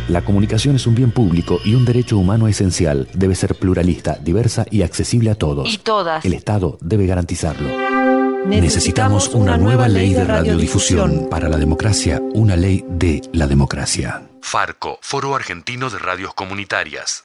La comunicación es un bien público y un derecho humano esencial. Debe ser pluralista, diversa y accesible a todos. Y todas. El Estado debe garantizarlo. Necesitamos una nueva ley de radiodifusión. Para la democracia, una ley de la democracia. Farco, Foro Argentino de Radios Comunitarias.